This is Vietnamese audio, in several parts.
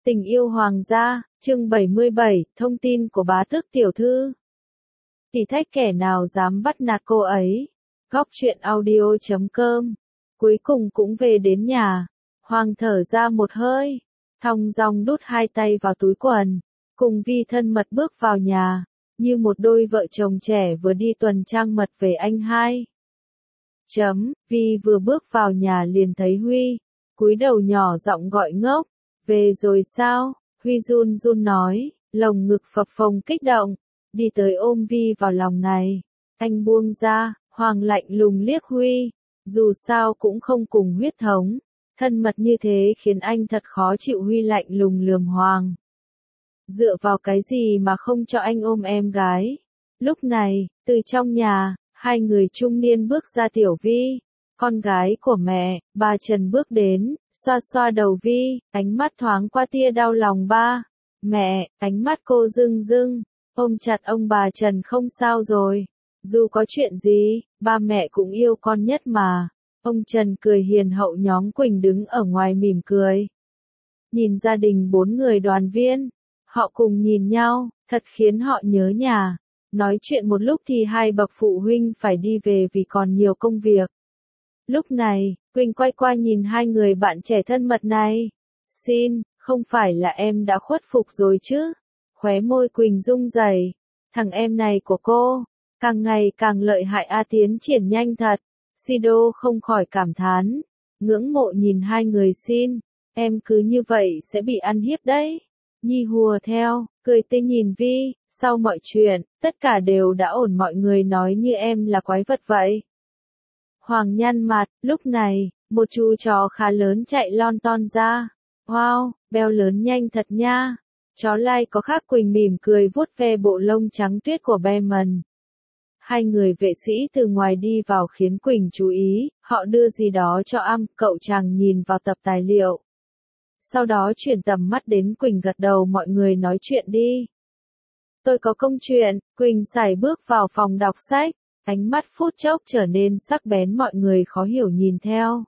Tình yêu hoàng gia, chương 77, thông tin của bá tước tiểu thư. Thử thách kẻ nào dám bắt nạt cô ấy. Góc truyện audio.com. Cuối cùng cũng về đến nhà. Hoàng thở ra một hơi. Thong dong đút hai tay vào túi quần. Cùng Vi thân mật bước vào nhà. Như một đôi vợ chồng trẻ vừa đi tuần trăng mật về anh hai. Vi vừa bước vào nhà liền thấy Huy. Cúi đầu nhỏ giọng gọi ngốc. Về rồi sao? Huy run run nói, lồng ngực phập phồng kích động, đi tới ôm Vi vào lòng này. Anh buông ra, Hoàng lạnh lùng liếc Huy, dù sao cũng không cùng huyết thống, thân mật như thế khiến anh thật khó chịu. Huy lạnh lùng lườm Hoàng. Dựa vào cái gì mà không cho anh ôm em gái? Lúc này, từ trong nhà, hai người trung niên bước ra. Tiểu Vi, con gái của mẹ, bà Trần bước đến, xoa xoa đầu Vi, ánh mắt thoáng qua tia đau lòng. Ba, mẹ, ánh mắt cô rưng rưng, ôm chặt ông. Bà Trần không sao rồi, dù có chuyện gì, ba mẹ cũng yêu con nhất mà. Ông Trần cười hiền hậu. Nhóm Quỳnh đứng ở ngoài mỉm cười. Nhìn gia đình bốn người đoàn viên, họ cùng nhìn nhau, thật khiến họ nhớ nhà. Nói chuyện một lúc thì hai bậc phụ huynh phải đi về vì còn nhiều công việc. Lúc này, Quỳnh quay qua nhìn hai người bạn trẻ thân mật này. Xin, không phải là em đã khuất phục rồi chứ? Khóe môi Quỳnh rung rẩy. Thằng em này của cô, càng ngày càng lợi hại tiến triển nhanh thật. Sido không khỏi cảm thán, ngưỡng mộ nhìn hai người. Xin, em cứ như vậy sẽ bị ăn hiếp đấy. Nhi hùa theo, cười tươi nhìn Vi, sau mọi chuyện, tất cả đều đã ổn. Mọi người nói như em là quái vật vậy. Hoàng nhăn mặt, lúc này, một chú chó khá lớn chạy lon ton ra. Wow, beo lớn nhanh thật nha. Chó lai có khác. Quỳnh mỉm cười vuốt ve bộ lông trắng tuyết của Beman. Hai người vệ sĩ từ ngoài đi vào khiến Quỳnh chú ý, họ đưa gì đó cho cậu chàng nhìn vào tập tài liệu. Sau đó chuyển tầm mắt đến Quỳnh gật đầu. Mọi người nói chuyện đi. Tôi có công chuyện. Quỳnh sải bước vào phòng đọc sách. Ánh mắt phút chốc trở nên sắc bén. Mọi người khó hiểu nhìn theo.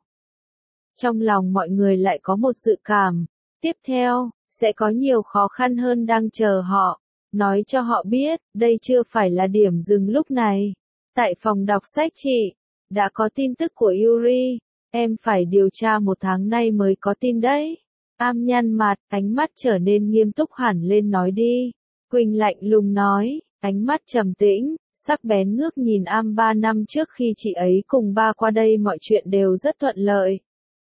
Trong lòng mọi người lại có một dự cảm. Tiếp theo, sẽ có nhiều khó khăn hơn đang chờ họ. Nói cho họ biết, đây chưa phải là điểm dừng lúc này. Tại phòng đọc sách chị, đã có tin tức của Yuri. Em phải điều tra 1 tháng nay mới có tin đấy. Nhăn mặt, ánh mắt trở nên nghiêm túc hẳn lên. Nói đi. Quỳnh lạnh lùng nói, ánh mắt trầm tĩnh, sắc bén ngước nhìn 3 năm trước khi chị ấy cùng ba qua đây mọi chuyện đều rất thuận lợi.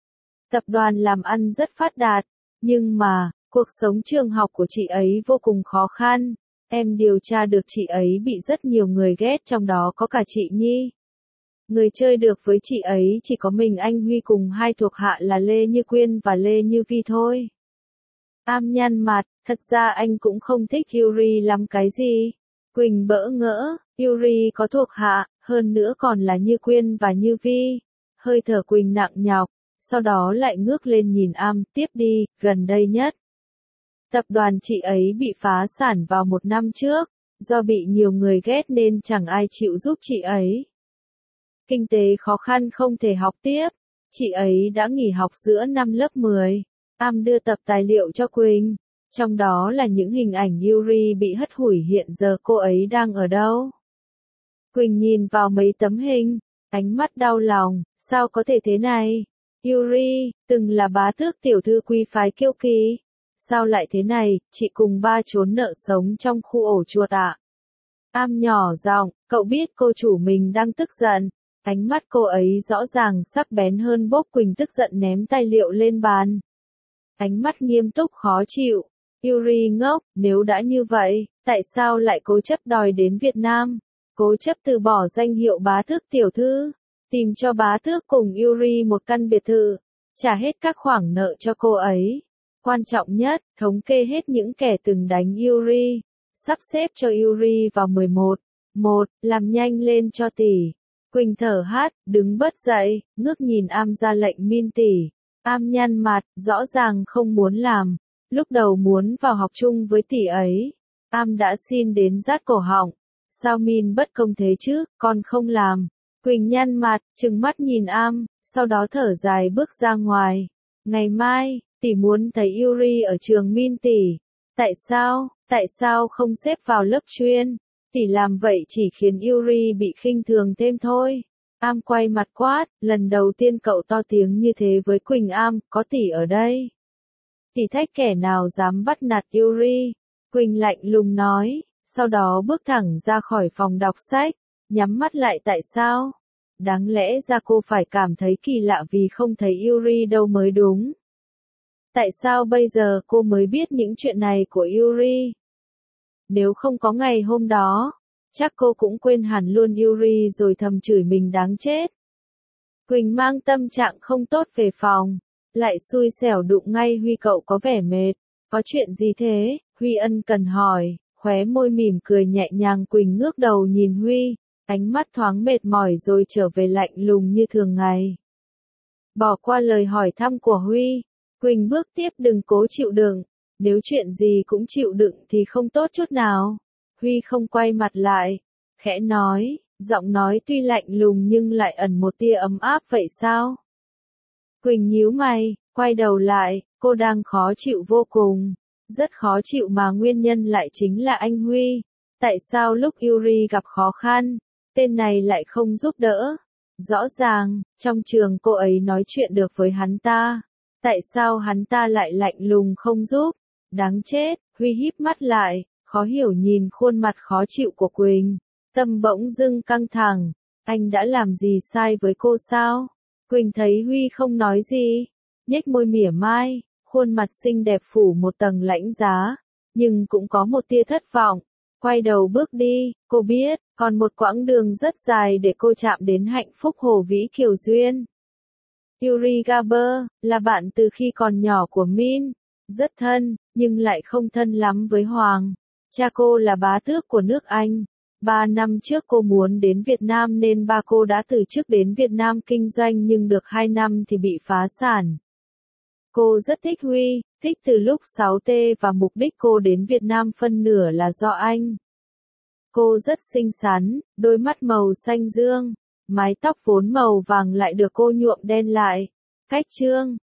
Tập đoàn làm ăn rất phát đạt, nhưng mà, cuộc sống trường học của chị ấy vô cùng khó khăn. Em điều tra được chị ấy bị rất nhiều người ghét, trong đó có cả chị Nhi. Người chơi được với chị ấy chỉ có mình anh Huy cùng hai thuộc hạ là Lê Như Quyên và Lê Như Vi thôi. Nhăn mặt, thật ra anh cũng không thích Yuri lắm. Cái gì? Quỳnh bỡ ngỡ, Yuri có thuộc hạ, hơn nữa còn là Như Quyên và Như Vi. Hơi thở Quỳnh nặng nhọc, sau đó lại ngước lên nhìn tiếp đi. Gần đây nhất, tập đoàn chị ấy bị phá sản vào 1 năm trước, do bị nhiều người ghét nên chẳng ai chịu giúp chị ấy. Kinh tế khó khăn không thể học tiếp, chị ấy đã nghỉ học giữa năm lớp 10. Đưa tập tài liệu cho Quỳnh, trong đó là những hình ảnh Yuri bị hất hủi. Hiện giờ cô ấy đang ở đâu? Quỳnh nhìn vào mấy tấm hình, ánh mắt đau lòng, sao có thể thế này? Yuri, từng là bá tước tiểu thư quý phái kiêu kỳ. Sao lại thế này? Chị cùng ba trốn nợ sống trong khu ổ chuột ạ. Nhỏ giọng, cậu biết cô chủ mình đang tức giận. Ánh mắt cô ấy rõ ràng sắc bén hơn. Bốp. Quỳnh tức giận ném tài liệu lên bàn. Ánh mắt nghiêm túc khó chịu. Yuri ngốc, nếu đã như vậy, tại sao lại cố chấp đòi đến Việt Nam? Cố chấp từ bỏ danh hiệu bá tước tiểu thư, tìm cho bá tước cùng Yuri một căn biệt thự, trả hết các khoản nợ cho cô ấy. Quan trọng nhất, thống kê hết những kẻ từng đánh Yuri, sắp xếp cho Yuri vào 11-1, làm nhanh lên cho tỷ. Quỳnh thở hắt, đứng bật dậy, ngước nhìn ra lệnh min tỷ. Nhăn mặt, rõ ràng không muốn làm. Lúc đầu muốn vào học chung với tỷ ấy. Đã xin đến rát cổ họng. Sao min bất công thế chứ, con không làm. Quỳnh nhăn mặt, trừng mắt nhìn sau đó thở dài bước ra ngoài. Ngày mai, Tỷ muốn thấy Yuri ở trường Min tỷ. Tại sao không xếp vào lớp chuyên? Tỷ làm vậy chỉ khiến Yuri bị khinh thường thêm thôi. Am quay mặt quát, lần đầu tiên cậu to tiếng như thế với Quỳnh Am, có tỷ ở đây. Tỷ thách kẻ nào dám bắt nạt Yuri. Quỳnh lạnh lùng nói, sau đó bước thẳng ra khỏi phòng đọc sách, nhắm mắt lại. Tại sao? Đáng lẽ ra cô phải cảm thấy kỳ lạ vì không thấy Yuri đâu mới đúng. Tại sao bây giờ cô mới biết những chuyện này của Yuri? Nếu không có ngày hôm đó, chắc cô cũng quên hẳn luôn Yuri rồi thầm chửi mình đáng chết. Quỳnh mang tâm trạng không tốt về phòng, lại xui xẻo đụng ngay Huy. Cậu có vẻ mệt, có chuyện gì thế? Huy ân cần hỏi, khóe môi mỉm cười nhẹ nhàng. Quỳnh ngước đầu nhìn Huy, ánh mắt thoáng mệt mỏi rồi trở về lạnh lùng như thường ngày. Bỏ qua lời hỏi thăm của Huy, Quỳnh bước tiếp. Đừng cố chịu đựng, nếu chuyện gì cũng chịu đựng thì không tốt chút nào. Huy không quay mặt lại, khẽ nói, giọng nói tuy lạnh lùng nhưng lại ẩn một tia ấm áp. Vậy sao? Quỳnh nhíu mày, quay đầu lại, cô đang khó chịu vô cùng, rất khó chịu mà nguyên nhân lại chính là anh Huy. Tại sao lúc Yuri gặp khó khăn, tên này lại không giúp đỡ? Rõ ràng, trong trường cô ấy nói chuyện được với hắn ta. Tại sao hắn ta lại lạnh lùng không giúp? Đáng chết. Huy híp mắt lại, khó hiểu nhìn khuôn mặt khó chịu của Quỳnh. Tâm bỗng dưng căng thẳng. Anh đã làm gì sai với cô sao? Quỳnh thấy Huy không nói gì, nhếch môi mỉa mai, khuôn mặt xinh đẹp phủ một tầng lãnh giá, nhưng cũng có một tia thất vọng. Quay đầu bước đi, cô biết, còn một quãng đường rất dài để cô chạm đến hạnh phúc Hồ Vĩ Kiều Duyên. Yuri Gaber, là bạn từ khi còn nhỏ của Min, rất thân, nhưng lại không thân lắm với Hoàng. Cha cô là bá tước của nước Anh. 3 năm trước cô muốn đến Việt Nam nên ba cô đã từ chức đến Việt Nam kinh doanh nhưng được 2 năm thì bị phá sản. Cô rất thích Huy, thích từ lúc 6T và mục đích cô đến Việt Nam phân nửa là do anh. Cô rất xinh xắn, đôi mắt màu xanh dương, mái tóc vốn màu vàng lại được cô nhuộm đen lại. Cách trương,